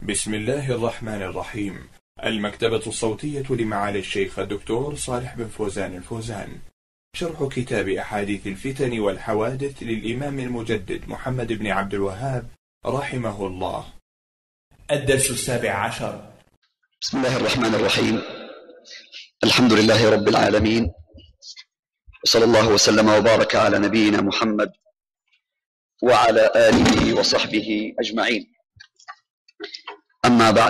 بسم الله الرحمن الرحيم. المكتبة الصوتية لمعالي الشيخ الدكتور صالح بن فوزان الفوزان. شرح كتاب أحاديث الفتن والحوادث للإمام المجدد محمد بن عبد الوهاب رحمه الله. الدرس 17. بسم الله الرحمن الرحيم. الحمد لله رب العالمين، وصلى الله وسلم وبارك على نبينا محمد وعلى آله وصحبه أجمعين. أما بعد،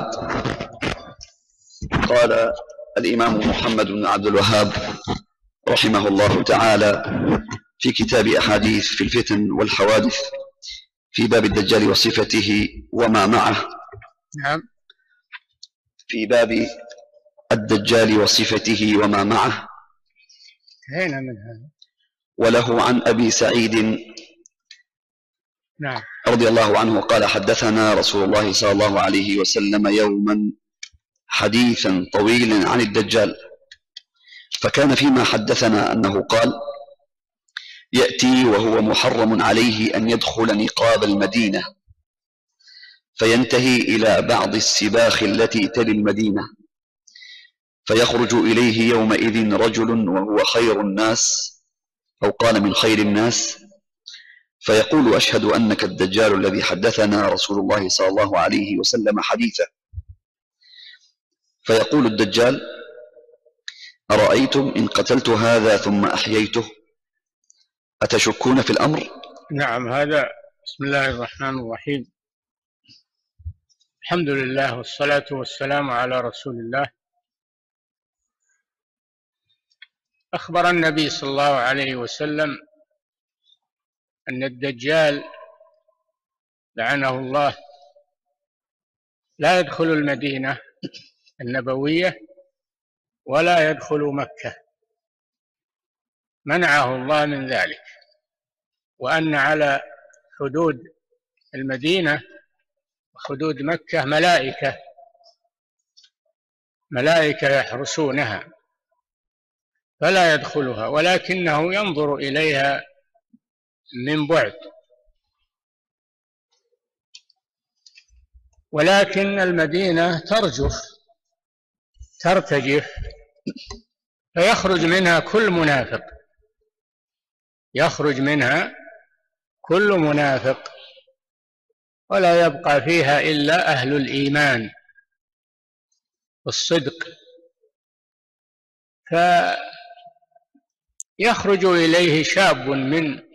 قال الإمام محمد بن عبد الوهاب رحمه الله تعالى في كتاب أحاديث في الفتن والحوادث في باب الدجال وصفته وما معه. نعم. في باب الدجال وصفته وما معه. هنا من هذا. وله عن أبي سعيد نعم رضي الله عنه قال: حدثنا رسول الله صلى الله عليه وسلم يوما حديثا طويلا عن الدجال، فكان فيما حدثنا أنه قال: يأتي وهو محرم عليه أن يدخل نقاب المدينة، فينتهي إلى بعض السباخ التي تلي المدينة، فيخرج إليه يومئذ رجل وهو خير الناس، أو قال من خير الناس، فيقول: أشهد أنك الدجال الذي حدثنا رسول الله صلى الله عليه وسلم حديثا. فيقول الدجال: أرأيتم إن قتلت هذا ثم أحييته أتشكون في الأمر؟ نعم. هذا بسم الله الرحمن الرحيم. الحمد لله والصلاة والسلام على رسول الله. أخبر النبي صلى الله عليه وسلم أن الدجال لعنه الله لا يدخل المدينة النبوية ولا يدخل مكة، منعه الله من ذلك، وأن على حدود المدينة وحدود مكة ملائكة يحرسونها فلا يدخلها، ولكنه ينظر إليها من بعد. ولكن المدينة ترتجف، فيخرج منها كل منافق، ولا يبقى فيها إلا أهل الإيمان والصدق. فيخرج إليه شاب من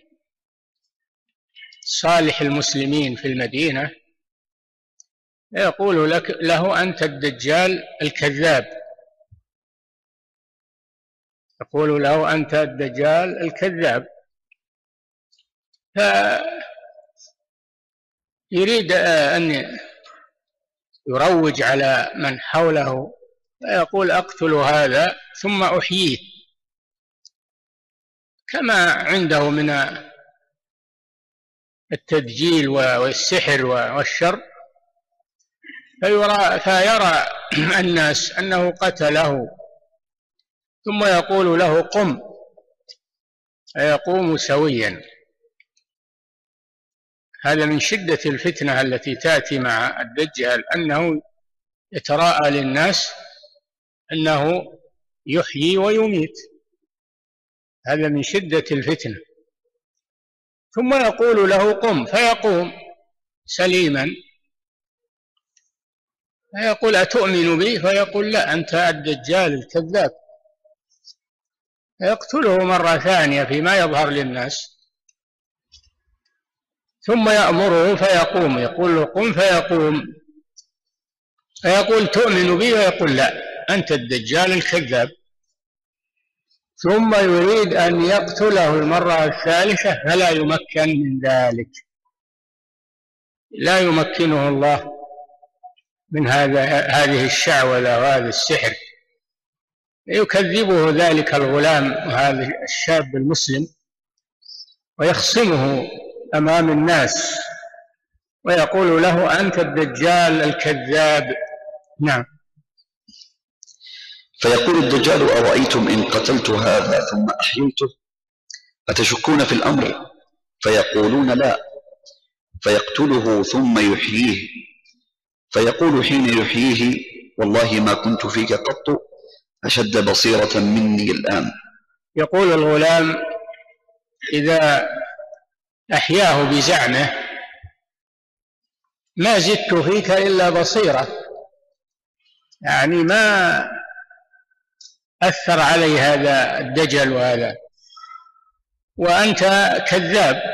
صالح المسلمين في المدينة، يقول له: أنت الدجال الكذاب. يقول له: أنت الدجال الكذاب. فيريد أن يروج على من حوله، فيقول: أقتل هذا ثم أحييه، كما عنده من التدجيل والسحر والشر، فيرى الناس أنه قتله، ثم يقول له: قم، فيقوم سويا. هذا من شدة الفتنة التي تأتي مع الدجال، أنه يتراءى للناس أنه يحيي ويميت. هذا من شدة الفتنة. ثم يقول له: قم، فيقوم سليما، فيقول: أتؤمن بي؟ فيقول: لا، أنت الدجال الكذاب. فيقتله مرة ثانية فيما يظهر للناس، ثم يأمره فيقوم، يقول له: قم، فيقوم، فيقول: تؤمن بي؟ فيقول: لا، أنت الدجال الكذاب. ثم يريد أن يقتله المرة الثالثة، فلا يمكن من ذلك، لا يمكنه الله من هذه الشعوذة وهذا السحر. يكذبه ذلك الغلام وهذا الشاب المسلم، ويخصمه أمام الناس، ويقول له: أنت الدجال الكذاب. نعم. فيقول الدجال: أرأيتم إن قتلت هذا ثم أحييته أتشكون في الأمر؟ فيقولون: لا. فيقتله ثم يحييه، فيقول حين يحييه: والله ما كنت فيك قط أشد بصيرة مني الآن. يقول الغلام إذا أحياه بزعمه: ما زدت فيك إلا بصيرة، يعني ما أثر علي هذا الدجل وهذا، وأنت كذاب،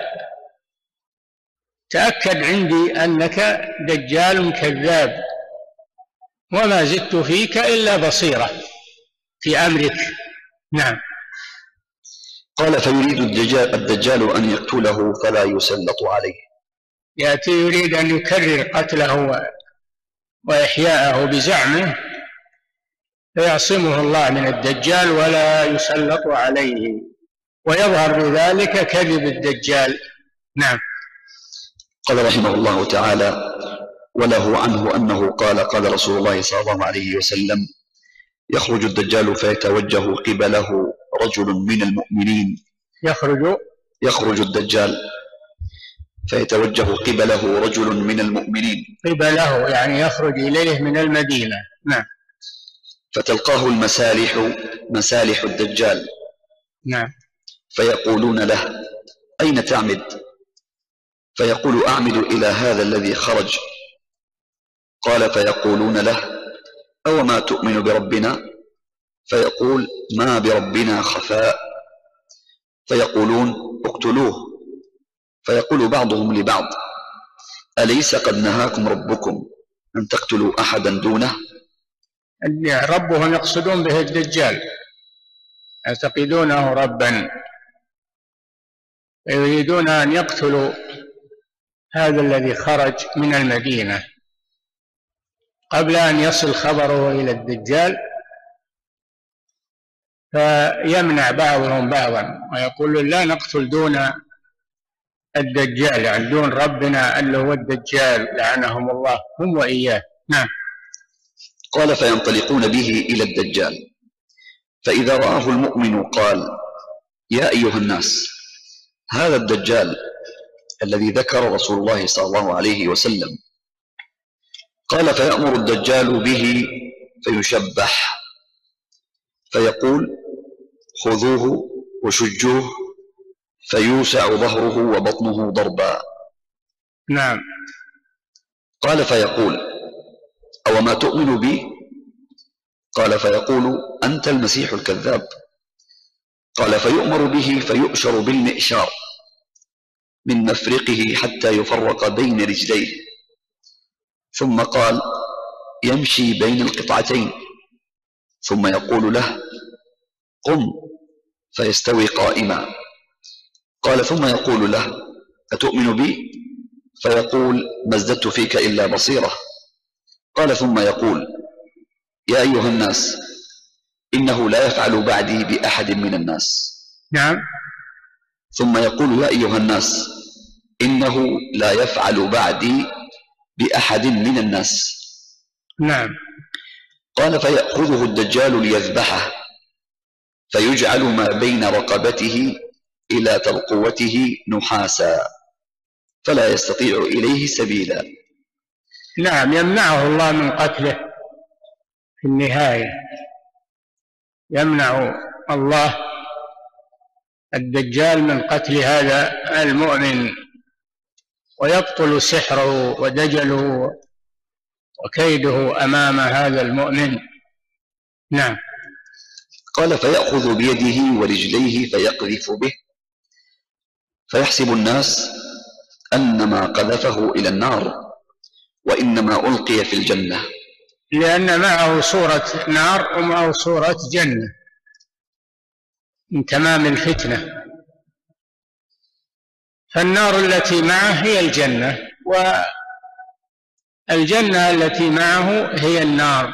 تأكد عندي أنك دجال كذاب، وما زدت فيك إلا بصيرة في أمرك. نعم. قال: فيريد الدجال أن يقتله فلا يسلط عليه. يأتي يريد أن يكرر قتله وإحياءه بزعمه، فيعصمه الله من الدجال ولا يسلط عليه، ويظهر بذلك كذب الدجال. نعم. قال رحمه الله تعالى: وله عنه أنه قال: قال رسول الله صلى الله عليه وسلم: يخرج الدجال فيتوجه قبله رجل من المؤمنين. يخرج الدجال فيتوجه قبله رجل من المؤمنين. قبله يعني يخرج إليه من المدينة. نعم. فتلقاه مسالح الدجال. نعم. فيقولون له: أين تعمد؟ فيقول: أعمد إلى هذا الذي خرج. قال: فيقولون له: أو ما تؤمن بربنا؟ فيقول: ما بربنا خفاء. فيقولون: اقتلوه. فيقول بعضهم لبعض: أليس قد نهاكم ربكم أن تقتلوا أحدا دونه؟ ربهم يقصدون به الدجال، يعتقدونه ربا، يريدون أن يقتلوا هذا الذي خرج من المدينة قبل أن يصل خبره إلى الدجال، فيمنع بعضهم بعضا ويقول: لا نقتل دون الدجال، يعني دون ربنا اللي هو الدجال لعنهم الله هم وإياه. نعم. قال: فينطلقون به إلى الدجال، فإذا رآه المؤمن قال: يا أيها الناس، هذا الدجال الذي ذكر رسول الله صلى الله عليه وسلم. قال: فيأمر الدجال به فيشبح، فيقول: خذوه وشجوه، فيوسع ظهره وبطنه ضربا. نعم. قال: فيقول: أو ما تؤمن بي؟ قال: فيقول: أنت المسيح الكذاب. قال: فيؤمر به فيؤشر بالمئشار من مفرقه حتى يفرق بين رجليه، ثم قال: يمشي بين القطعتين، ثم يقول له: قم، فيستوي قائما. قال: ثم يقول له: أتؤمن بي؟ فيقول: ما ازددت فيك إلا بصيرة. قال: ثم يقول: يا أيها الناس، إنه لا يفعل بعدي بأحد من الناس. نعم. ثم يقول: يا أيها الناس، إنه لا يفعل بعدي بأحد من الناس. نعم. قال: فيأخذه الدجال ليذبحه، فيجعل ما بين رقبته إلى ترقوته نحاسا، فلا يستطيع إليه سبيلا. نعم. يمنعه الله من قتله في النهاية، يمنع الله الدجال من قتل هذا المؤمن، ويبطل سحره ودجله وكيده أمام هذا المؤمن. نعم. قال: فيأخذ بيده ورجليه فيقذف به، فيحسب الناس أنما قذفه إلى النار، وإنما ألقي في الجنة، لأن معه صورة نار ومعه صورة جنة من تمام الفتنة. فالنار التي معه هي الجنة، والجنة التي معه هي النار.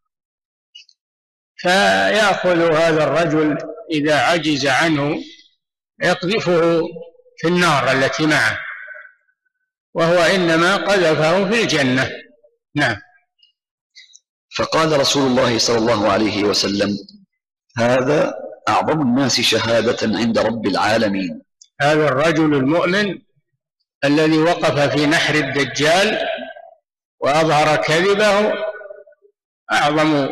فيأخذ هذا الرجل إذا عجز عنه يقذفه في النار التي معه، وهو إنما قذفه في الجنة. نعم. فقال رسول الله صلى الله عليه وسلم: هذا أعظم الناس شهادة عند رب العالمين. هذا الرجل المؤمن الذي وقف في نحر الدجال وأظهر كذبه أعظم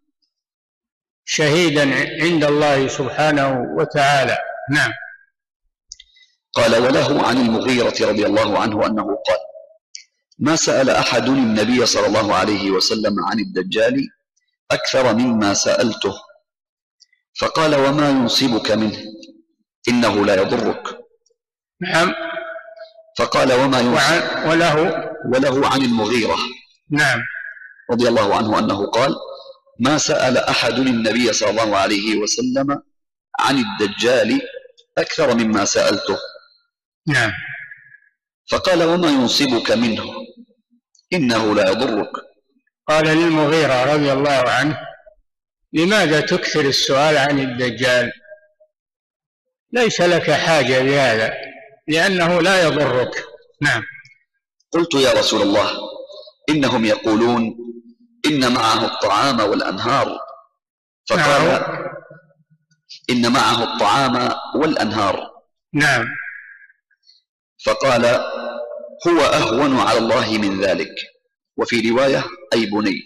شهيدا عند الله سبحانه وتعالى. نعم. قال: وله عن المغيرة رضي الله عنه أنه قال: ما سأل أحد النبي صلى الله عليه وسلم عن الدجال أكثر مما سألته، فقال: وما ينصبك منه؟ إنه لا يضرك. نعم. فقال: وما ينصبك؟ وله عن المغيرة نعم رضي الله عنه أنه قال: ما سأل أحد النبي صلى الله عليه وسلم عن الدجال أكثر مما سألته. نعم. فقال: وما ينصبك منه؟ إنه لا يضرك. قال للمغيرة رضي الله عنه: لماذا تكثر السؤال عن الدجال؟ ليس لك حاجة بهذا، لأنه لا يضرك. نعم. قلت: يا رسول الله، إنهم يقولون إن معه الطعام والأنهار. فقال: إن معه الطعام والأنهار. نعم. فقال: هو أهون على الله من ذلك. وفي رواية: أي بني.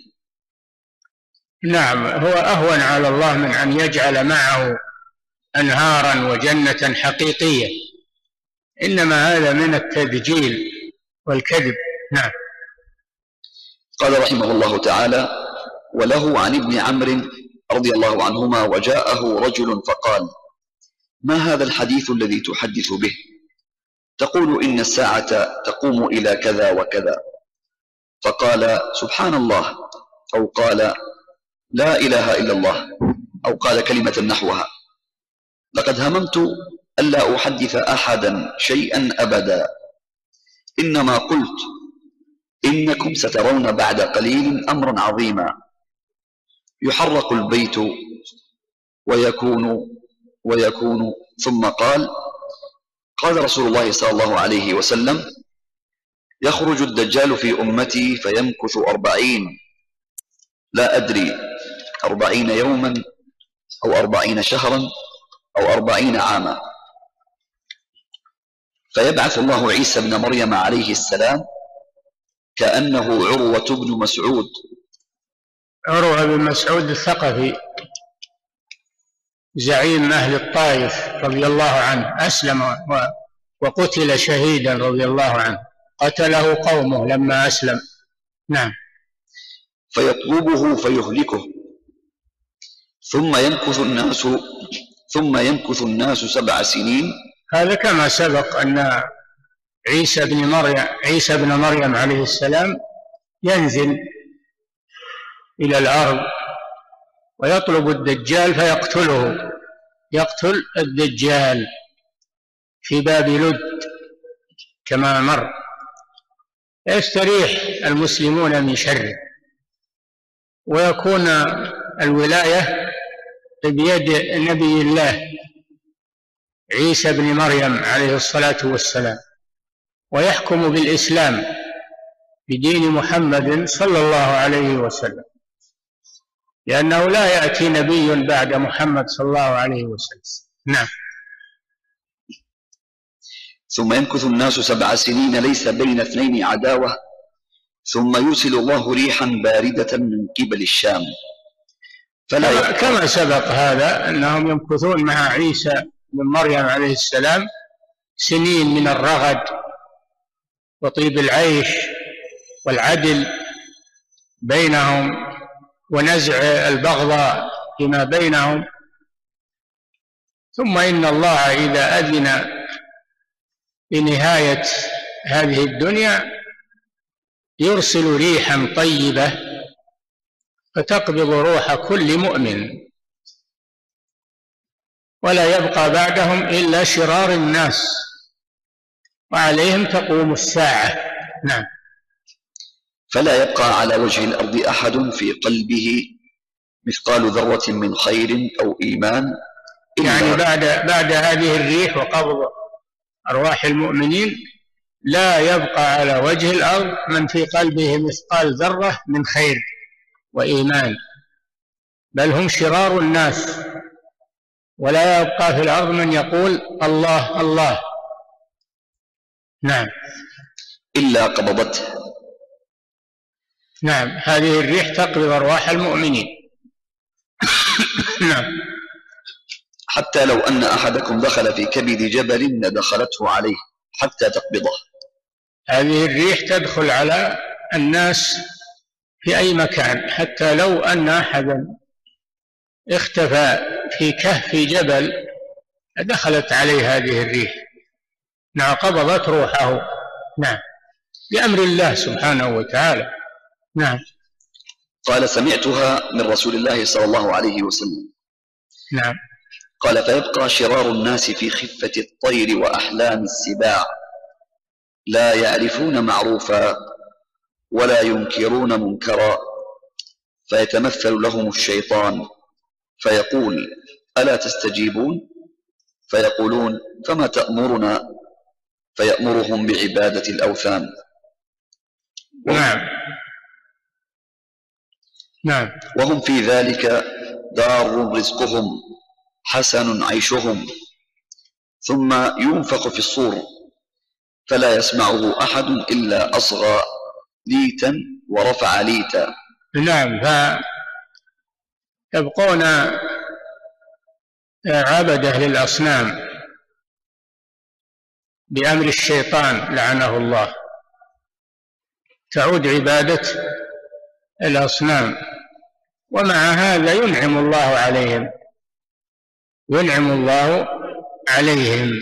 نعم، هو أهون على الله من أن يجعل معه أنهارا وجنة حقيقية، إنما هذا من التدجيل والكذب. نعم. قال رحمه الله تعالى: وله عن ابن عمرو رضي الله عنهما: وجاءه رجل فقال: ما هذا الحديث الذي تحدث به؟ تقول إن الساعة تقوم إلى كذا وكذا. فقال: سبحان الله، أو قال: لا إله إلا الله، أو قال كلمة نحوها. لقد هممت ألا أحدث أحدا شيئا أبدا، إنما قلت إنكم سترون بعد قليل أمرا عظيما، يحرق البيت ويكون. ثم قال رسول الله صلى الله عليه وسلم: يخرج الدجال في أمتي فيمكث 40، لا أدري 40 يوما أو 40 شهرا أو 40 عاما، فيبعث الله عيسى بن مريم عليه السلام كأنه عروة بن مسعود. عروة بن مسعود الثقفي زعيم أهل الطائف رضي الله عنه، أسلم وقتل شهيدا رضي الله عنه، قتله قومه لما أسلم. نعم. فيطلبه فيهلكه، ثم يمكث الناس 7 سنين. هذا كما سبق أن عيسى بن مريم عليه السلام ينزل إلى الأرض ويطلب الدجال فيقتله، يقتل الدجال في باب لد كما مر، يستريح المسلمون من شره، ويكون الولاية بيد نبي الله عيسى بن مريم عليه الصلاة والسلام، ويحكم بالإسلام بدين محمد صلى الله عليه وسلم، لأنه لا يأتي نبي بعد محمد صلى الله عليه وسلم. نعم. ثم يمكث الناس 7 سنين ليس بين اثنين عداوة، ثم يرسل الله ريحا باردة من قبل الشام. كما سبق هذا أنهم يمكثون مع عيسى بن مريم عليه السلام سنين من الرغد وطيب العيش والعدل بينهم ونزع البغضاء فيما بينهم، ثم إن الله إذا أذن بنهاية هذه الدنيا يرسل ريحا طيبة فتقبض روح كل مؤمن، ولا يبقى بعدهم إلا شرار الناس، وعليهم تقوم الساعة. نعم. فلا يبقى على وجه الأرض أحد في قلبه مثقال ذرة من خير أو إيمان، يعني بعد هذه الريح وقبض أرواح المؤمنين لا يبقى على وجه الأرض من في قلبه مثقال ذرة من خير وإيمان، بل هم شرار الناس، ولا يبقى في الأرض من يقول الله الله. نعم. إلا قبضته. نعم، هذه الريح تقبض أرواح المؤمنين. نعم. حتى لو أن أحدكم دخل في كبد جبل لدخلته عليه حتى تقبضه. هذه الريح تدخل على الناس في أي مكان، حتى لو أن أحدا اختفى في كهف جبل دخلت عليه هذه الريح. نعم، قبضت روحه. نعم، بأمر الله سبحانه وتعالى. نعم. قال: سمعتها من رسول الله صلى الله عليه وسلم. نعم. قال: فيبقى شرار الناس في خفة الطير وأحلام السباع، لا يعرفون معروفا ولا ينكرون منكرا، فيتمثل لهم الشيطان فيقول: ألا تستجيبون؟ فيقولون: فما تأمرنا؟ فيأمرهم بعبادة الأوثان. نعم. نعم. وهم في ذلك دار رزقهم حسن عيشهم، ثم ينفخ في الصور فلا يسمعه أحد إلا أصغى ليتا ورفع ليتا. نعم، فيبقون عبده للأصنام بأمر الشيطان لعنه الله، تعود عبادة الأصنام، ومع هذا ينعم الله عليهم، ينعم الله عليهم.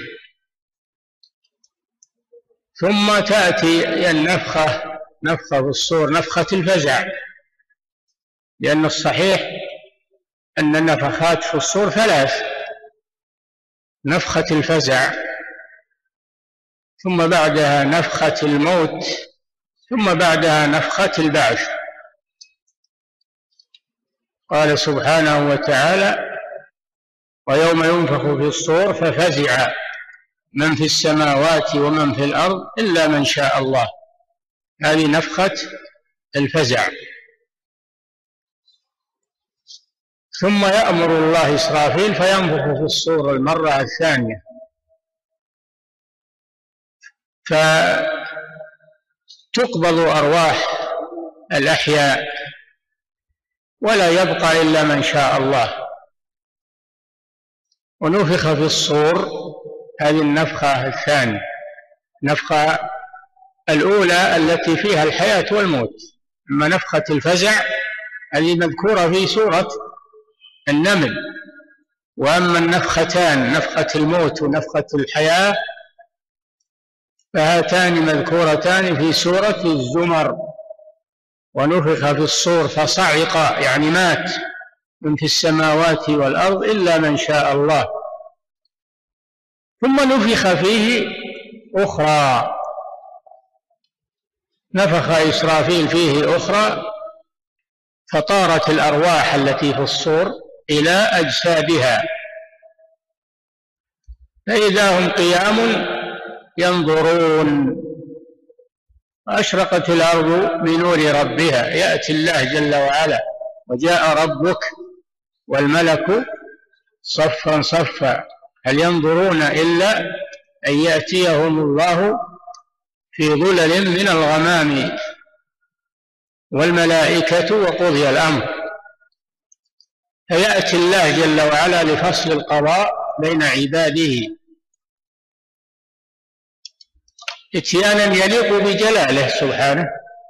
ثم تأتي النفخة، نفخة الصور، نفخة الفزع، لأن الصحيح أن النفخات في الصور ثلاث: نفخة الفزع، ثم بعدها نفخة الموت، ثم بعدها نفخة البعث. قال سبحانه وتعالى: ويوم ينفخ في الصور ففزع من في السماوات ومن في الأرض إلا من شاء الله. هذه نفخة الفزع. ثم يأمر الله إسرافيل فينفخ في الصور المرة الثانية، فتقبض أرواح الأحياء ولا يبقى إلا من شاء الله. ونفخ في الصور، هذه النفخة الثانية. النفخة الأولى التي فيها الحياة والموت، أما نفخة الفزع هذه مذكورة في سورة النمل، وأما النفختان، نفخة الموت ونفخة الحياة، فهاتان مذكورتان في سورة الزمر. ونفخ في الصور فصعق، يعني مات، من في السماوات والأرض إلا من شاء الله. ثم نفخ فيه أخرى، نفخ إسرافيل فيه أخرى، فطارت الأرواح التي في الصور إلى أجسادها، فإذا هم قيام ينظرون. أشرقت الأرض بنور ربها، يأتي الله جل وعلا: وجاء ربك والملك صفا صفا، هل ينظرون إلا أن يأتيهم الله في ظلل من الغمام والملائكة وقضي الأمر. فيأتي الله جل وعلا لفصل القضاء بين عباده اتيانا يليق بجلاله سبحانه،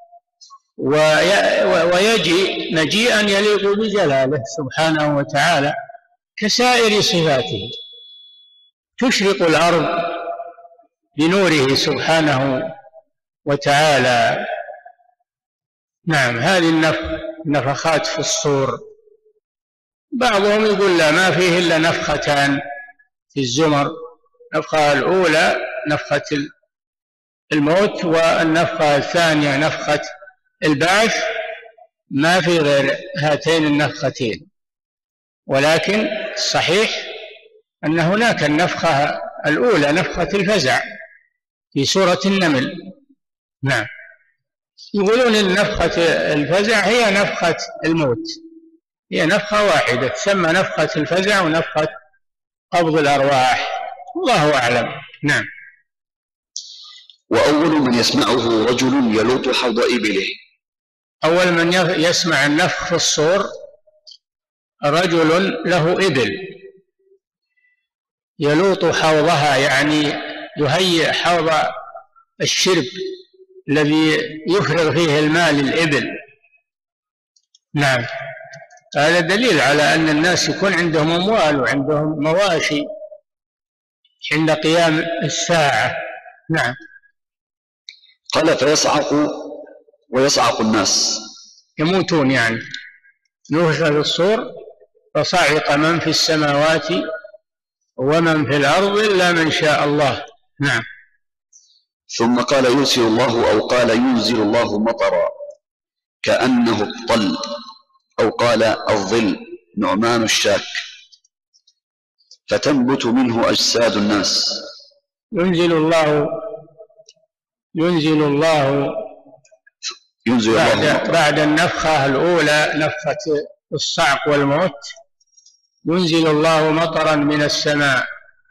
ويجي مجيئا يليق بجلاله سبحانه وتعالى كسائر صفاته. تشرق الأرض بنوره سبحانه وتعالى. نعم، هذه النفخات في الصور. بعضهم يقول لا، ما فيه إلا نفختان في الزمر، النفخة الأولى نفخة الموت، والنفخة الثانية نفخة البعث، ما في غير هاتين النفختين. ولكن الصحيح أن هناك النفخة الأولى نفخة الفزع في سورة النمل. نعم، يقولون إن نفخة الفزع هي نفخة الموت، هي نفخة واحدة تسمى نفخة الفزع ونفخة قبض الأرواح، الله أعلم. نعم. وأول من يسمعه رجل يلوط حوض إبله أول من يسمع النفخ في الصور رجل له إبل يلوط حوضها، يعني يهيئ حوض الشرب الذي يفرغ فيه الماء للإبل. نعم، هذا دليل على أن الناس يكون عندهم أموال وعندهم مواشي عند قيام الساعة. نعم. قال فيصعق ويصعق الناس، يموتون، يعني نفخ في الصور فصعق من في السماوات ومن في الأرض إلا من شاء الله. نعم. ثم قال يرسل الله أو قال ينزل الله مطرا كأنه الطل أو قال الظل نعمان الشاك فتنبت منه أجساد الناس. ينزل الله بعد النفخة الأولى، نفخة الصعق والموت، ينزل الله مطرا من السماء،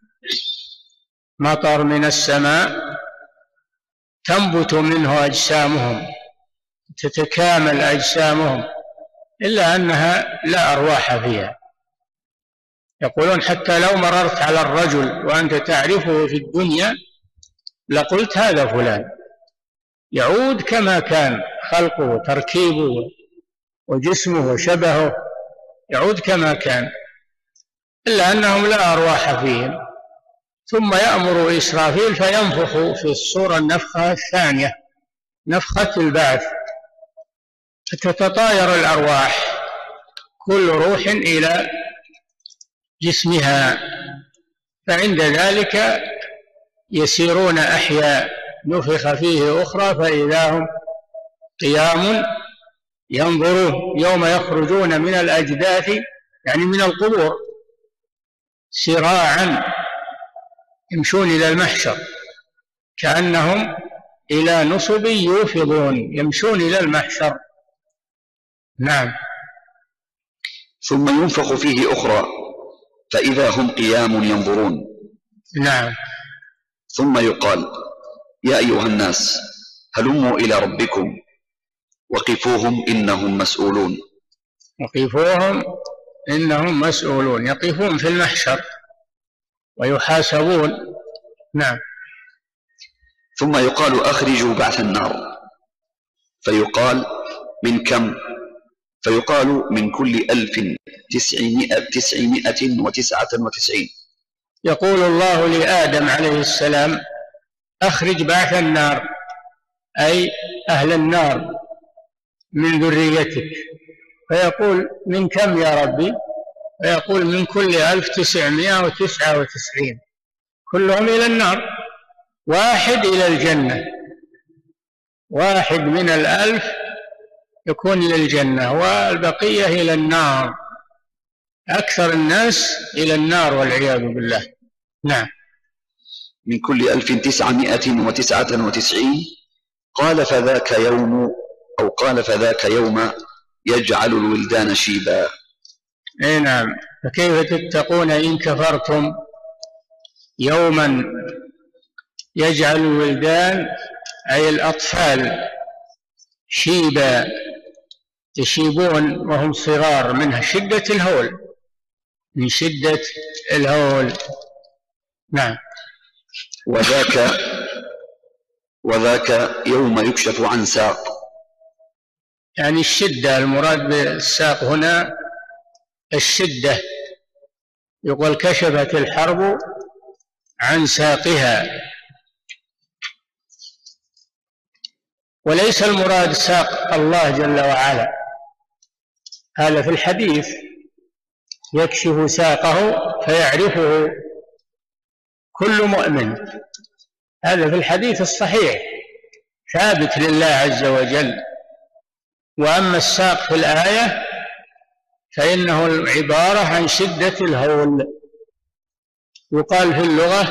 مطر من السماء تنبت منه أجسامهم، تتكامل أجسامهم، إلا أنها لا أرواح فيها. يقولون حتى لو مررت على الرجل وأنت تعرفه في الدنيا لقلت هذا فلان، يعود كما كان، خلقه وتركيبه وجسمه وشبهه يعود كما كان، إلا أنهم لا أرواح فيهم. ثم يأمر إسرافيل فينفخ في الصور النفخة الثانية، نفخة البعث، فتتطاير الأرواح كل روح إلى جسمها، فعند ذلك يسيرون أحياء، نفخ فيه أخرى فإذا هم قيام ينظرون يوم يخرجون من الأجداث، يعني من القبور، سراعا يمشون إلى المحشر كأنهم إلى نصب يوفضون، يمشون إلى المحشر. نعم. ثم ينفخ فيه أخرى فإذا هم قيام ينظرون. نعم. ثم يقال يا أيها الناس هلموا إلى ربكم وقفوهم إنهم مسؤولون. وقفوهم إنهم مسؤولون، يقفون في المحشر ويحاسبون. نعم. ثم يقال أخرجوا بعث النار فيقال من كم؟ فيقال من كل 1999. يقول الله لآدم عليه السلام أخرج بعث النار، أي أهل النار من ذريتك، فيقول من كم يا ربي؟ فيقول من كل 1999، كلهم إلى النار، واحد إلى الجنة، واحد من 1000 يكون إلى الجنة والبقية إلى النار، أكثر الناس إلى النار والعياذ بالله. نعم. من كل 1999 قال فذاك يوم أو قال فذاك يوم يجعل الولدان شيبا. أي نعم. فكيف تتقون إن كفرتم يوما يجعل الولدان أي الأطفال شيبا، يشيبون وهم صغار من شدة الهول، من شدة الهول. نعم. وذاك يوم يكشف عن ساق، يعني الشدة، المراد بالساق هنا الشدة. يقول كشفت الحرب عن ساقها، وليس المراد ساق الله جل وعلا، هذا في الحديث يكشف ساقه فيعرفه كل مؤمن، هذا في الحديث الصحيح ثابت لله عز وجل. وأما الساق في الآية فإنه عبارة عن شدة الهول. يقال في اللغة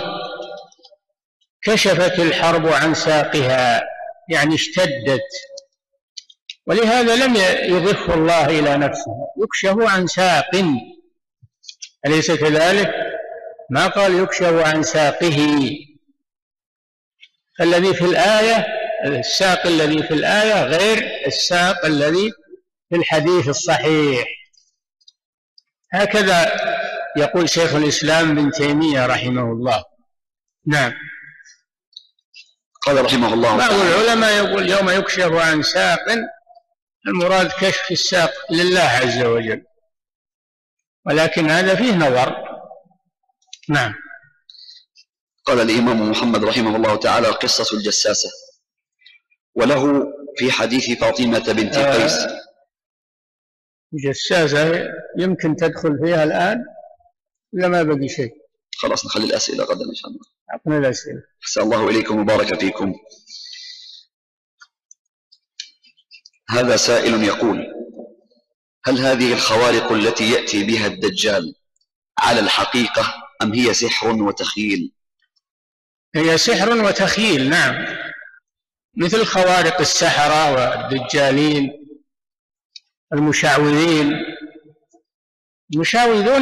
كشفت الحرب عن ساقها، يعني اشتدت، ولهذا لم يضف الله إلى نفسه، يكشف عن ساق، أليس كذلك؟ ما قال يكشف عن ساقه. الذي في الآية الساق الذي في الآية غير الساق الذي في الحديث الصحيح. هكذا يقول شيخ الإسلام ابن تيمية رحمه الله. نعم. قال رحمه الله بعض العلماء يقول يوم يكشف عن ساق المراد كشف الساق لله عز وجل، ولكن هذا فيه نظر. نعم. قال الإمام محمد رحمه الله تعالى: قصة الجساسة. وله في حديث فاطمة بنت قيس. الجساسة يمكن تدخل فيها الآن ولا ما بقي شيء؟ خلاص نخلي الأسئلة غدا إن شاء الله. أعطنا الأسئلة. أحسن الله إليكم وبارك فيكم. هذا سائل يقول: هل هذه الخوارق التي يأتي بها الدجال على الحقيقة أم هي سحر وتخيل؟ هي سحر وتخيل، نعم، مثل خوارق السحرة والدجالين المشعوذين. المشعوذون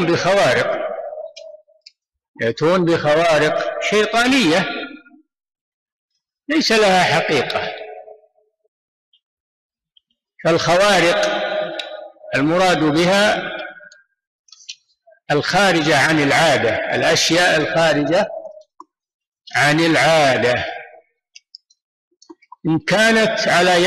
يأتون بخوارق شيطانية ليس لها حقيقة. فالخوارق المراد بها الخارجة عن العادة، الأشياء الخارجة عن العادة. إن كانت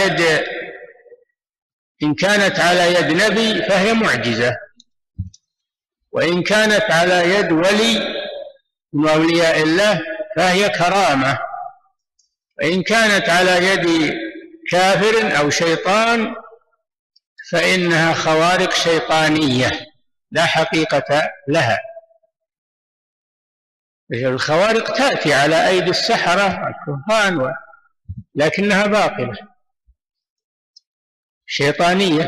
على يد نبي فهي معجزة، وإن كانت على يد ولي من أولياء الله فهي كرامة، وإن كانت على يد كافر أو شيطان فإنها خوارق شيطانية لا حقيقة لها. الخوارق تأتي على أيدي السحرة الكهان لكنها باطلة شيطانية.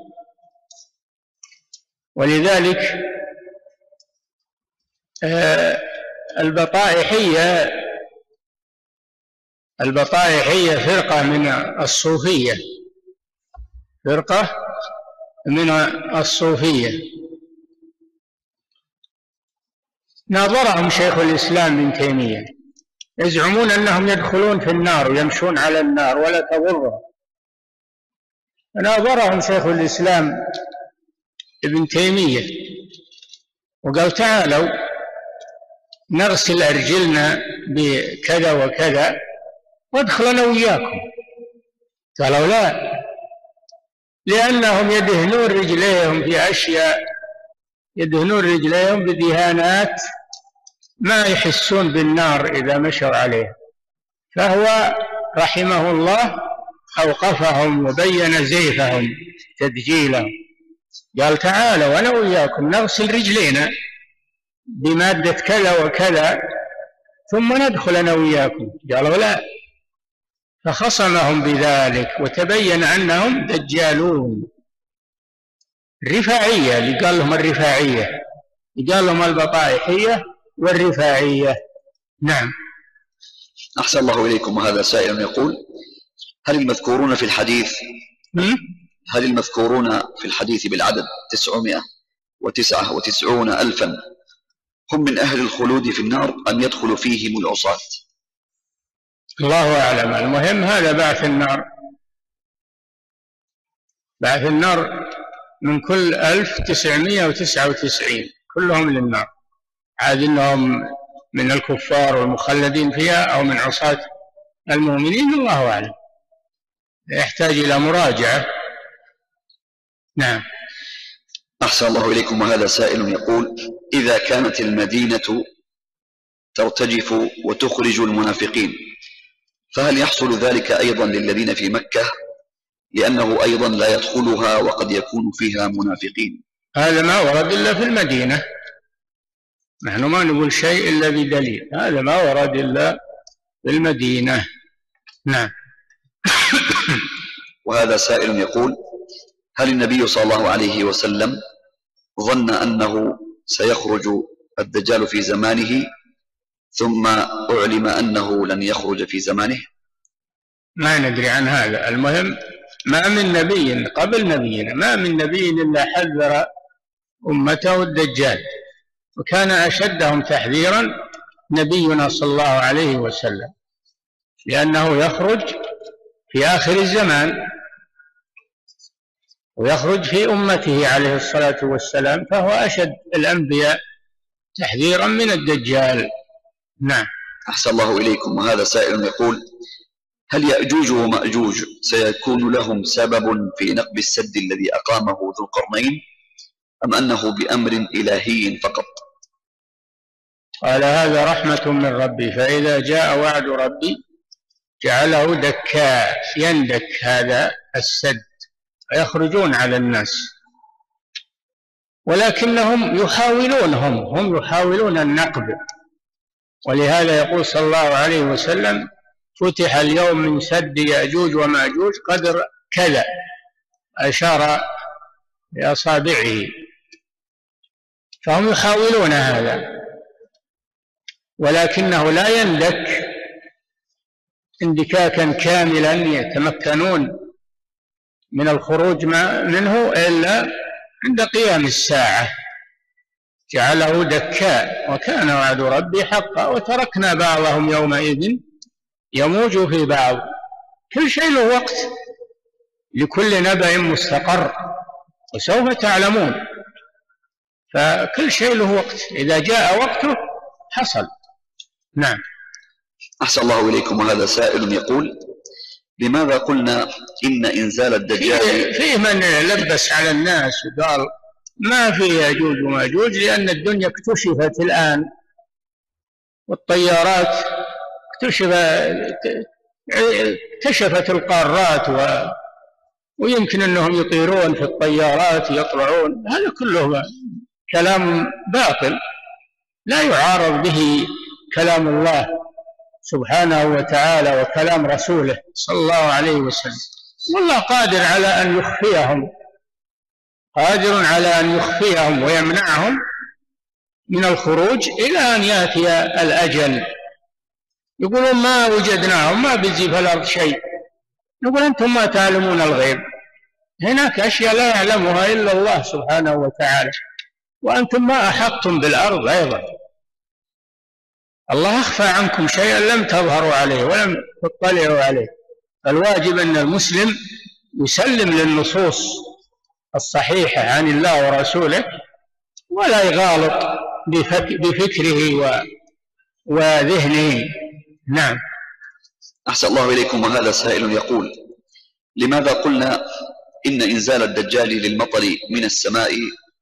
ولذلك البطائحية فرقة من الصوفية، ناظرهم شيخ الإسلام ابن تيمية، يزعمون أنهم يدخلون في النار ويمشون على النار ولا تضرهم. ناظرهم شيخ الإسلام ابن تيمية وقال: تعالوا نغسل أرجلنا بكذا وكذا وادخل أنا وياكم. قالوا: لا، لأنهم يدهنون رجليهم في أشياء، يدهنون رجليهم بدهانات ما يحسون بالنار إذا مشوا عليها. فهو رحمه الله أوقفهم وبين زيفهم تدجيلهم، قال: تعالوا أنا وياكم نغسل رجلينا بمادة كذا وكذا ثم ندخل أنا وياكم. قالوا: لا. فخصمهم بذلك وتبين أنهم دجالون. الرفاعية اللي قال لهم الرفاعية، قال لهم البطائحية والرفاعية. نعم. أحسن الله إليكم. وهذا سائل يقول: هل المذكورون في الحديث بالعدد 999,000 هم من أهل الخلود في النار أم يدخل فيهم العصاة؟ الله أعلم. المهم هذا بعث النار من كل 1999 كلهم للنار، عاد إنهم من الكفار والمخلدين فيها أو من عصاة المؤمنين الله أعلم، يحتاج إلى مراجعة. نعم. أحسن الله إليكم. وهذا سائل يقول: إذا كانت المدينة ترتجف وتخرج المنافقين فهل يحصل ذلك أيضا للذين في مكة، لأنه أيضا لا يدخلها وقد يكون فيها منافقين؟ هذا ما ورد إلا في المدينة، نحن ما نقول شيء إلا بدليل، هذا ما ورد إلا في المدينة. نعم. وهذا سائل يقول: هل النبي صلى الله عليه وسلم ظن أنه سيخرج الدجال في زمانه ثم أعلم أنه لن يخرج في زمانه؟ ما ندري عن هذا. المهم ما من نبي قبل نبينا، ما من نبي إلا حذر أمته الدجال، وكان أشدهم تحذيرا نبينا صلى الله عليه وسلم. لأنه يخرج في آخر الزمان ويخرج في أمته عليه الصلاة والسلام، فهو أشد الأنبياء تحذيرا من الدجال. نعم. أحسن الله إليكم. وهذا سائل يقول: هل يأجوج ومأجوج سيكون لهم سبب في نقب السد الذي أقامه ذو القرنين، أم أنه بأمر إلهي فقط؟ قال: هذا رحمة من ربي، فإذا جاء وعد ربي جعله دكا، يندك هذا السد ويخرجون على الناس، ولكنهم هم يحاولون النقب. ولهذا يقول صلى الله عليه وسلم: فتح اليوم من سد يأجوج ومأجوج قدر كذا، أشار بأصابعه. فهم يحاولون هذا، ولكنه لا يندك اندكاكا كاملا يتمكنون من الخروج منه إلا عند قيام الساعة، جعله دكاء، وكان وعد ربي حقا، وتركنا بعضهم يومئذ يموج في بعض. كل شيء له وقت، لكل نبأ مستقر، وسوف تعلمون. فكل شيء له وقت، إذا جاء وقته حصل. نعم. أحسن الله إليكم. وهذا سائل يقول: لماذا قلنا إن إنزال الدجال؟ فيه من لبس على الناس وقال ما في يأجوج ومأجوج، لأن الدنيا اكتشفت الآن، والطيارات اكتشفت القارات، ويمكن أنهم يطيرون في الطيارات يطلعون. هذا كله كلام باطل لا يعارض به كلام الله سبحانه وتعالى وكلام رسوله صلى الله عليه وسلم. والله قادر على أن يخفيهم ويمنعهم من الخروج إلى أن يأتي الأجل. يقولون ما وجدناهم، ما بيجي في الأرض شيء. نقول أنتم ما تعلمون الغيب، هناك أشياء لا يعلمها إلا الله سبحانه وتعالى، وأنتم ما أحطتم بالأرض أيضا. الله أخفى عنكم شيئا لم تظهروا عليه ولم تطلعوا عليه. الواجب أن المسلم يسلم للنصوص الصحيحة عن الله ورسوله، ولا يغالط بفكره وذهنه. نعم. أحسن الله إليكم. وهذا سائل يقول: لماذا قلنا إن إنزال الدجال للمطر من السماء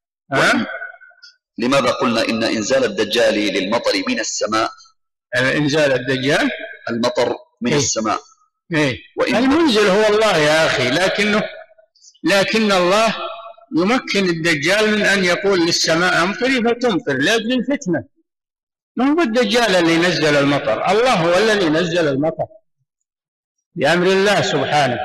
لماذا قلنا إن إنزال الدجال للمطر من السماء؟ إنزال الدجال المطر من السماء. المنزل هو الله يا أخي، لكن الله يمكن الدجال من أن يقول للسماء أمطري فتمطر لأجل الفتنة. ما هو الدجال اللي نزل المطر، الله هو الذي نزل المطر بأمر الله سبحانه.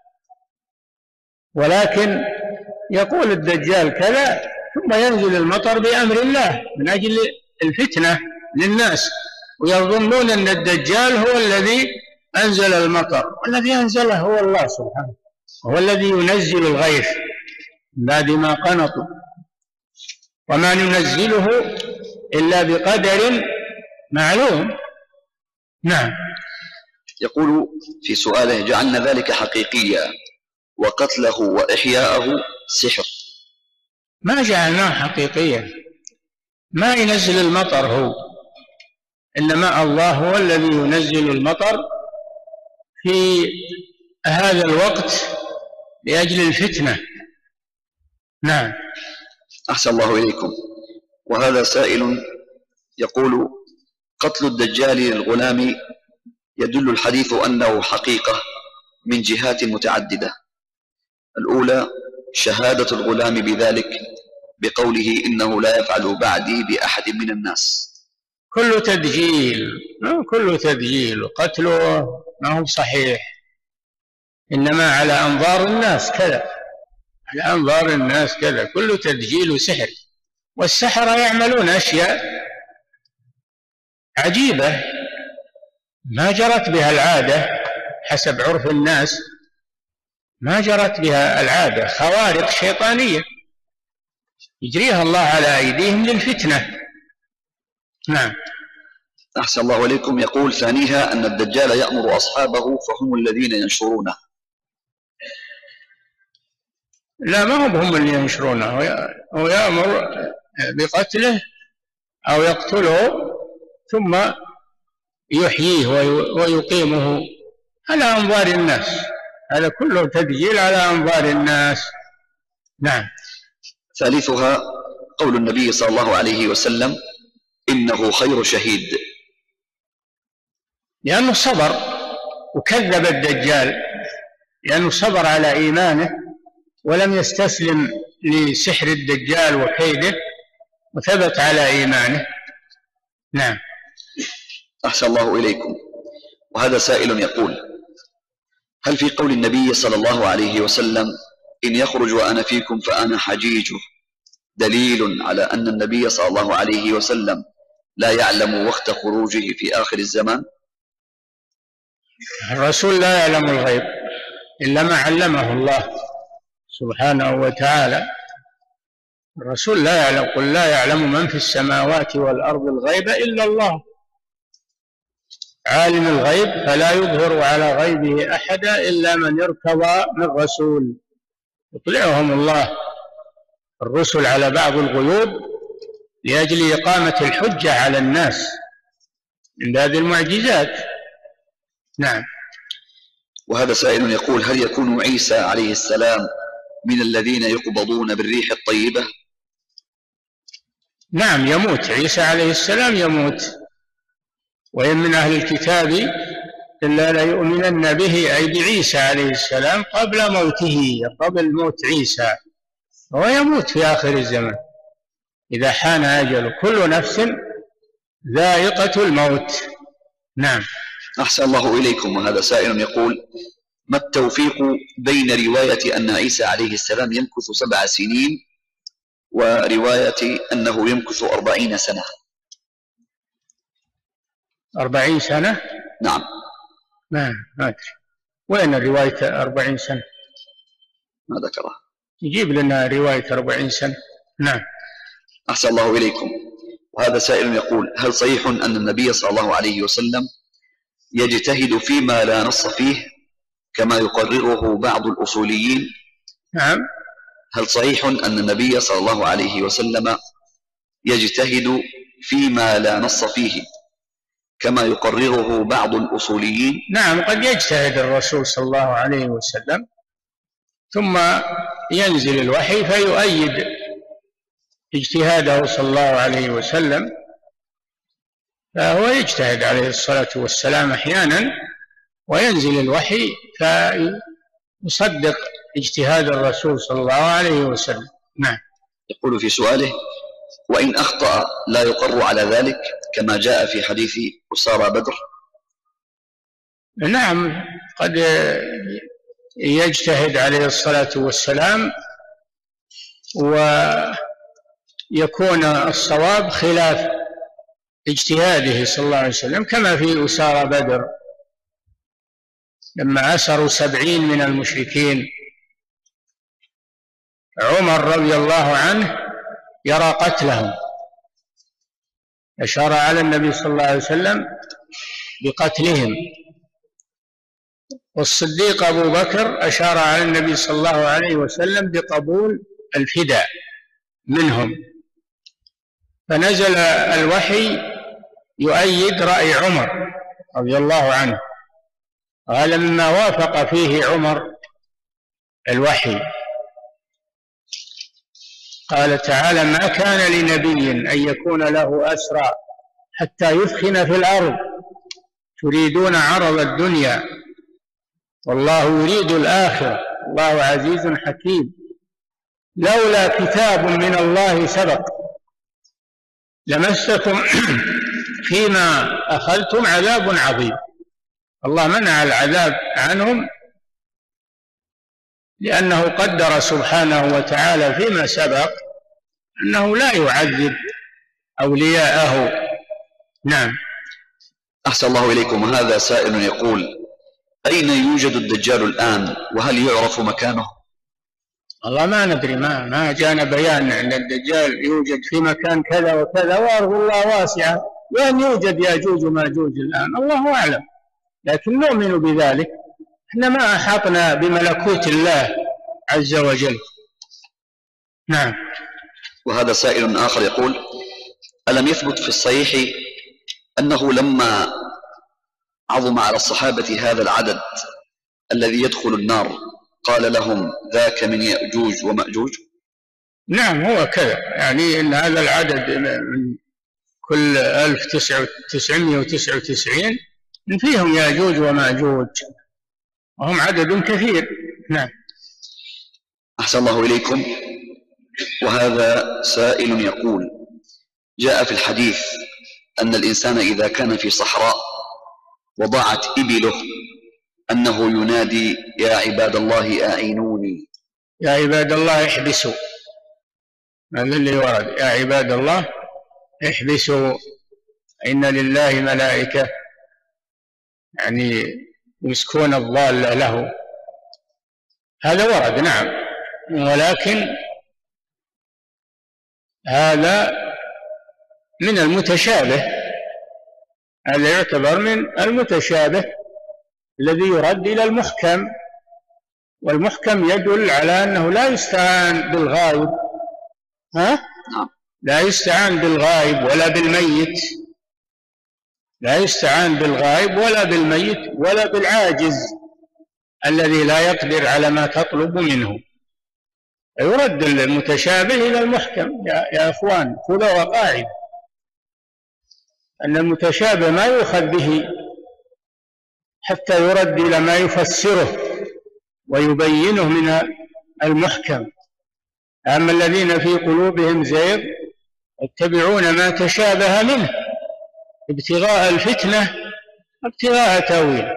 ولكن يقول الدجال كذا ثم ينزل المطر بأمر الله من أجل الفتنة للناس، ويظنون أن الدجال هو الذي أنزل المطر، والذي أنزله هو الله سبحانه، هو الذي ينزل الغيث بعد ما قنطوا، وما ننزله إلا بقدر معلوم. نعم. يقول في سؤاله: جعلنا ذلك حقيقيا وقتله وإحياءه سحر. ما جعلناه حقيقيا، ما ينزل المطر هو، إنما الله هو الذي ينزل المطر في هذا الوقت لأجل الفتنة. نعم. أحسن الله إليكم. وهذا سائل يقول: قتل الدجال للغلام يدل الحديث أنه حقيقة من جهات متعددة. الأولى شهادة الغلام بذلك بقوله إنه لا يفعل بعدي بأحد من الناس. كل تدجيل وقتله ما هو صحيح، إنما على أنظار الناس كذا، كل تدجيل وسحر. والسحرة يعملون أشياء عجيبة ما جرت بها العادة حسب عرف الناس، ما جرت بها العادة، خوارق شيطانية يجريها الله على أيديهم للفتنة. نعم. أحسن الله إليكم. يقول ثانيها أن الدجال يأمر أصحابه فهم الذين ينشرونه. لا، ما هم اللي ينشرونه، هو يأمر بقتله أو يقتله ثم يحييه ويقيمه على أنظار الناس. هذا كله تدجيل على أنظار الناس. نعم. ثالثها قول النبي صلى الله عليه وسلم: إنه خير شهيد. لأنه صبر وكذب الدجال، لأنه صبر على إيمانه ولم يستسلم لسحر الدجال وكيده وثبت على إيمانه. نعم. أحسن الله إليكم. وهذا سائل يقول: هل في قول النبي صلى الله عليه وسلم إن يخرج وأنا فيكم فأنا حجيجه دليل على أن النبي صلى الله عليه وسلم لا يعلم وقت خروجه في آخر الزمان؟ الرسول لا يعلم الغيب إلا ما علمه الله سبحانه وتعالى. الرسول لا يعلم، قل لا يعلم من في السماوات والأرض الغيب إلا الله، عالم الغيب فلا يظهر على غيبه أحدا إلا من ارتضى من رسول يطلعهم الله الرسل على بعض الغيوب لأجل إقامة الحجة على الناس من هذه المعجزات. نعم. وهذا سائل يقول: هل يكون عيسى عليه السلام من الذين يقبضون بالريح الطيبة؟ نعم، يموت عيسى عليه السلام، يموت. وإن من أهل الكتاب إلا ليؤمنن به، أي بعيسى عليه السلام قبل موته، قبل موت عيسى، هو يموت في آخر الزمن إذا حان أجله. كل نفس ذائقة الموت. نعم. أحسن الله إليكم. وهذا سائل يقول: ما التوفيق بين رواية أن عيسى عليه السلام يمكث 7 سنين ورواية أنه يمكث 40 سنة؟ 40 سنة؟ نعم. ما أدري وين الرواية 40 سنة؟ ما ذكرها. يجيب لنا رواية 40 سنة. نعم. أحسن الله إليكم. وهذا سائل يقول: هل صحيح أن النبي صلى الله عليه وسلم يجتهد فيما لا نص فيه كما يقرره بعض الأصوليين؟ نعم. هل صحيح أن النبي صلى الله عليه وسلم يجتهد فيما لا نص فيه كما يقرره بعض الأصوليين؟ نعم، قد يجتهد الرسول صلى الله عليه وسلم ثم ينزل الوحي فيؤيد اجتهاده صلى الله عليه وسلم، فهو يجتهد عليه الصلاة والسلام أحيانا وينزل الوحي فيصدق اجتهاد الرسول صلى الله عليه وسلم. نعم. يقول في سؤاله: وإن أخطأ لا يقر على ذلك كما جاء في حديث أسارى بدر؟ نعم، قد يجتهد عليه الصلاة والسلام ويكون الصواب خلاف اجتهاده صلى الله عليه وسلم، كما في أسارى بدر لما أسروا 70 من المشركين، عمر رضي الله عنه يرى قتلهم، أشار على النبي صلى الله عليه وسلم بقتلهم، والصديق أبو بكر أشار على النبي صلى الله عليه وسلم بقبول الفداء منهم، فنزل الوحي يؤيد رأي عمر رضي الله عنه، قال مما وافق فيه عمر الوحي، قال تعالى: ما كان لنبي أن يكون له أسرى حتى يثخن في الأرض تريدون عرض الدنيا والله يريد الآخرة والله عزيز حكيم، لولا كتاب من الله سبق لمسكم فيما أخذتم عذاب عظيم. الله منع العذاب عنهم لأنه قدر سبحانه وتعالى فيما سبق أنه لا يعذب أولياءه. نعم. أحسن الله إليكم. هذا سائل يقول: أين يوجد الدجال الآن وهل يعرف مكانه؟ الله ما ندري، ما جاءنا بيان أن الدجال يوجد في مكان كذا وكذا، وأرض الله واسعة وأن يوجد يأجوج ومأجوج الآن الله أعلم، لكن نؤمن بذلك. احنا ما أحاطنا بملكوت الله عز وجل. نعم. وهذا سائل آخر يقول: ألم يثبت في الصحيح أنه لما عظم على الصحابة هذا العدد الذي يدخل النار قال لهم ذاك من يأجوج ومأجوج؟ نعم هو كذا، يعني إن هذا العدد من كل 1999 فيهم يأجوج ومأجوج، وهم عدد كثير. نعم. أحسن الله إليكم. وهذا سائل يقول: جاء في الحديث أن الإنسان إذا كان في صحراء وضاعت إبله أنه ينادي: يا عباد الله أعينوني. يا عباد الله احبسوا، هذا اللي ورد: يا عباد الله احبسوا إن لله ملائكة، يعني يمسكون الضال له. هذا ورد نعم، ولكن هذا من المتشابه، هذا يعتبر من المتشابه الذي يرد إلى المحكم، والمحكم يدل على أنه لا يستعان بالغائب، لا يستعان بالغائب ولا بالميت، لا يستعان بالغائب ولا بالميت ولا بالعاجز الذي لا يقدر على ما تطلب منه. يرد المتشابه إلى المحكم. يا أخوان خذوا قاعدة أن المتشابه ما يؤخذ به حتى يرد إلى ما يفسره ويبينه من المحكم. أما الذين في قلوبهم زيغ يتبعون ما تشابه منه ابتغاء الفتنة ابتغاء تأويله.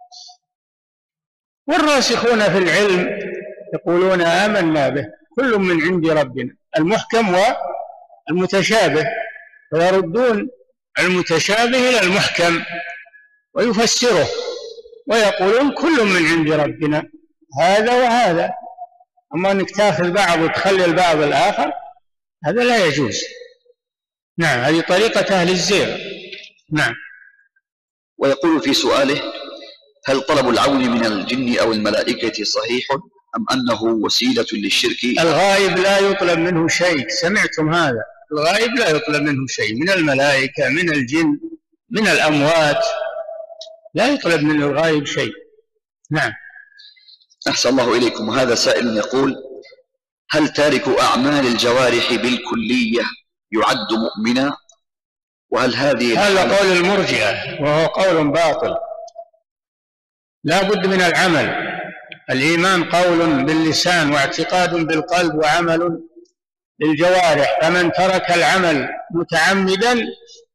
والراسخون في العلم يقولون آمنا به كل من عند ربنا، المحكم والمتشابه، ويردون المتشابه إلى المحكم ويفسره ويقولون كل من عند ربنا هذا وهذا. أما أنك تأخذ بعض وتخلي البعض الآخر هذا لا يجوز. نعم، هذه طريقة أهل الزيغ. نعم. ويقول في سؤاله: هل طلب العون من الجن أو الملائكة صحيح أم أنه وسيلة للشرك؟ الغائب لا يطلب منه شيء، سمعتم هذا؟ الغائب لا يطلب منه شيء، من الملائكة من الجن من الأموات لا يطلب من الغائب شيء. نعم. أحسن الله إليكم. هذا سائل يقول: هل تارك أعمال الجوارح بالكلية يعد مؤمنا؟ وهل هذا قول المرجئة وهو قول باطل. لا بد من العمل. الإيمان قول باللسان واعتقاد بالقلب وعمل بالجوارح، فمن ترك العمل متعمدا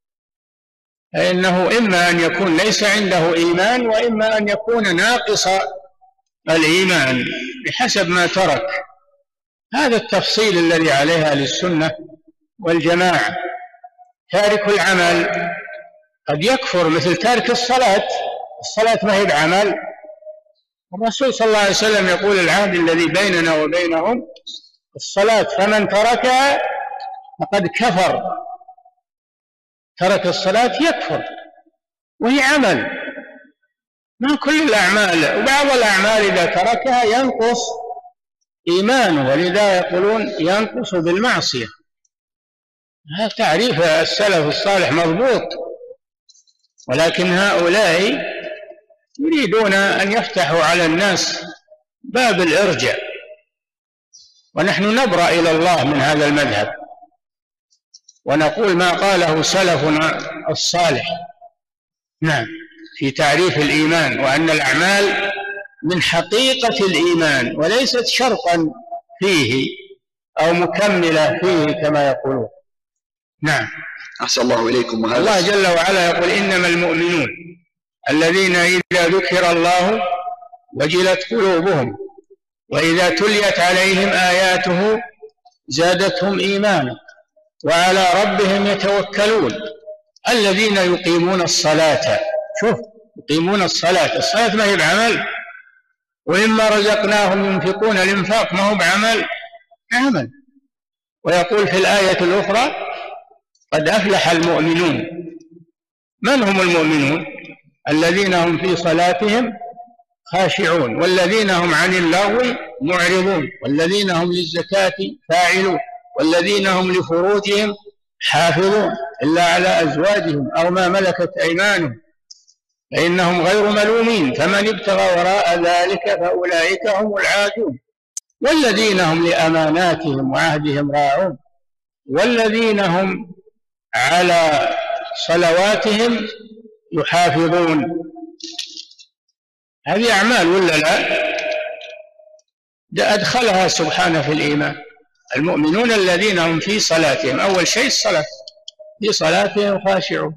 فإنه إما أن يكون ليس عنده إيمان وإما أن يكون ناقص الإيمان بحسب ما ترك. هذا التفصيل الذي عليها للسنة والجماعة. تارك العمل قد يكفر، مثل تارك الصلاة. الصلاة ما هي بعمل. الرسول صلى الله عليه وسلم يقول: العهد الذي بيننا وبينهم الصلاة، فمن تركها فقد كفر. ترك الصلاة يكفر، وهي عمل. ما كل الأعمال، وبعض الأعمال إذا تركها ينقص إيمانه، ولذا يقولون ينقص بالمعصية. هذا تعريف السلف الصالح مضبوط، ولكن هؤلاء يريدون أن يفتحوا على الناس باب الإرجاء، ونحن نبرأ إلى الله من هذا المذهب ونقول ما قاله سلفنا الصالح. نعم، في تعريف الإيمان، وأن الأعمال من حقيقة الإيمان وليست شرطا فيه أو مكملة فيه كما يقولون. نعم. أحسن الله إليكم. الله جل وعلا يقول: إنما المؤمنون الذين إذا ذكر الله وجلت قلوبهم وإذا تليت عليهم آياته زادتهم إيمانا وعلى ربهم يتوكلون الذين يقيمون الصلاة. شوف، يقيمون الصلاة. الصلاة ما هي بعمل. وإما رزقناهم ينفقون. الإنفاق ما هو بعمل، عمل. ويقول في الآية الأخرى: قد أفلح المؤمنون من هم المؤمنون؟ الذين هم في صلاتهم خاشعون، والذين هم عن اللغو معرضون، والذين هم للزكاة فاعلون، والذين هم لفروجهم حافظون إلا على أزواجهم أو ما ملكت أيمانهم فإنهم غير ملومين، فمن ابتغى وراء ذلك فأولئك هم العادون، والذين هم لأماناتهم وعهدهم راعون، والذين هم على صلواتهم يحافظون. هذه أعمال ولا لا؟ ده أدخلها سبحانه في الإيمان. المؤمنون الذين هم في صلاتهم، أول شيء الصلاة، في صلاتهم خاشعون.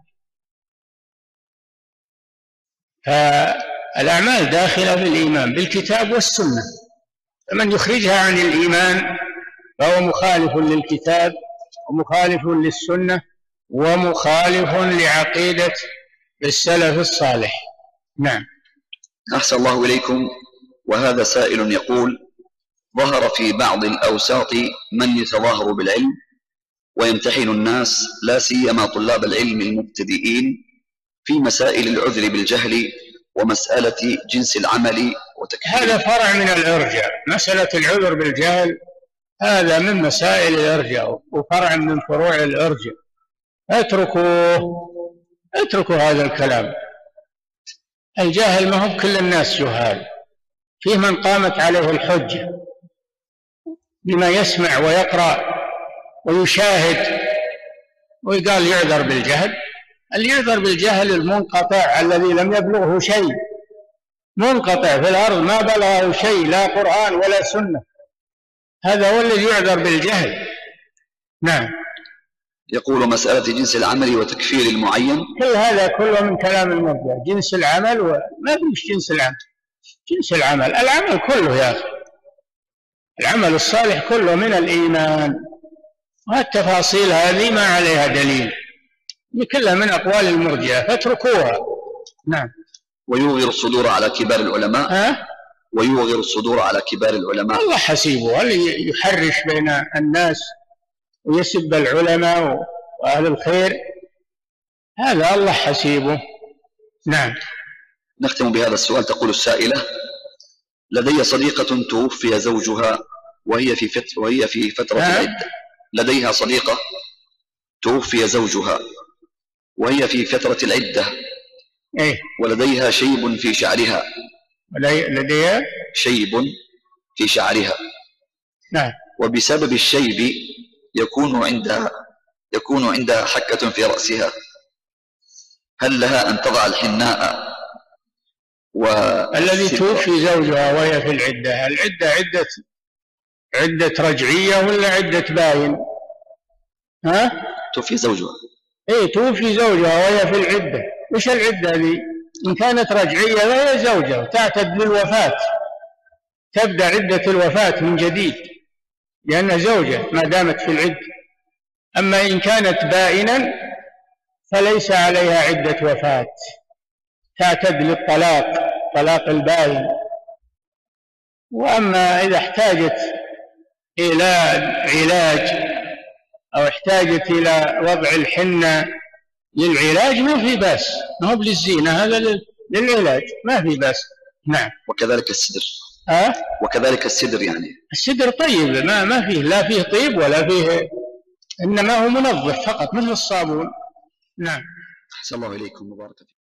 فالأعمال داخلة في الإيمان بالكتاب والسنة، فمن يخرجها عن الإيمان فهو مخالف للكتاب ومخالف للسنة ومخالف لعقيدة السلف الصالح. نعم. أحسن الله إليكم. وهذا سائل يقول: ظهر في بعض الأوساط من يتظاهر بالعلم ويمتحن الناس لا سيما طلاب العلم المبتدئين في مسائل العذر بالجهل ومسألة جنس العمل وتكفير. هذا فرع من الإرجاء. مسألة العذر بالجهل هذا من مسائل الإرجاء وفرع من فروع الإرجاء. اتركوا هذا الكلام. الجاهل ما هو كل الناس جهال، فيه من قامت عليه الحجة بما يسمع ويقرأ ويشاهد ويقال يعذر بالجهل. اللي يعذر بالجهل المنقطع الذي لم يبلغه شيء، منقطع في الأرض ما بلغه شيء، لا قرآن ولا سنة، هذا هو الذي يعذر بالجهل. نعم. يقول: مسألة جنس العمل وتكفير المعين. كل هذا كله من كلام المبدع. جنس العمل ما فيش جنس العمل. جنس العمل، العمل كله يا أخي، العمل الصالح كله من الإيمان، والتفاصيل هذه ما عليها دليل، كلها من أقوال المرجئة فاتركوها. نعم. ويوغر الصدور على كبار العلماء. ويوغر الصدور على كبار العلماء. الله حسيبه. اللي يحرش بين الناس ويسب العلماء وأهل الخير هذا الله حسيبه. نعم. نختم بهذا السؤال. تقول السائلة: لدي صديقة توفي زوجها وهي في فترة العدة. لديها صديقة توفي زوجها وهي في فترة العدة. ولديها شيب في شعرها. لديها شيب في شعرها. نعم. وبسبب الشيب يكون عندها حكة في رأسها. هل لها أن تضع الحناء الذي توفي زوجها وهي في العدة؟ العدة عدة رجعية ولا عدة باين؟ توفي زوجها. توفي زوجها وهي في العدة. وش العدة ذي؟ إن كانت رجعية فهي زوجة تعتد للوفاة، تبدأ عدة الوفاة من جديد لأنها زوجة ما دامت في العدة. أما إن كانت بائنا فليس عليها عدة وفاة، تعتد للطلاق، طلاق البائن. وأما إذا احتاجت إلى علاج أو احتاجت إلى وضع الحنة للعلاج ما في بأس، ما هو للزينة، هذا للعلاج ما في بأس. نعم. وكذلك السدر. وكذلك السدر، يعني السدر طيب، ما فيه لا فيه طيب ولا فيه، إنما هو منظف فقط مثل الصابون. نعم. أحسن الله إليكم. مبارك فيكم.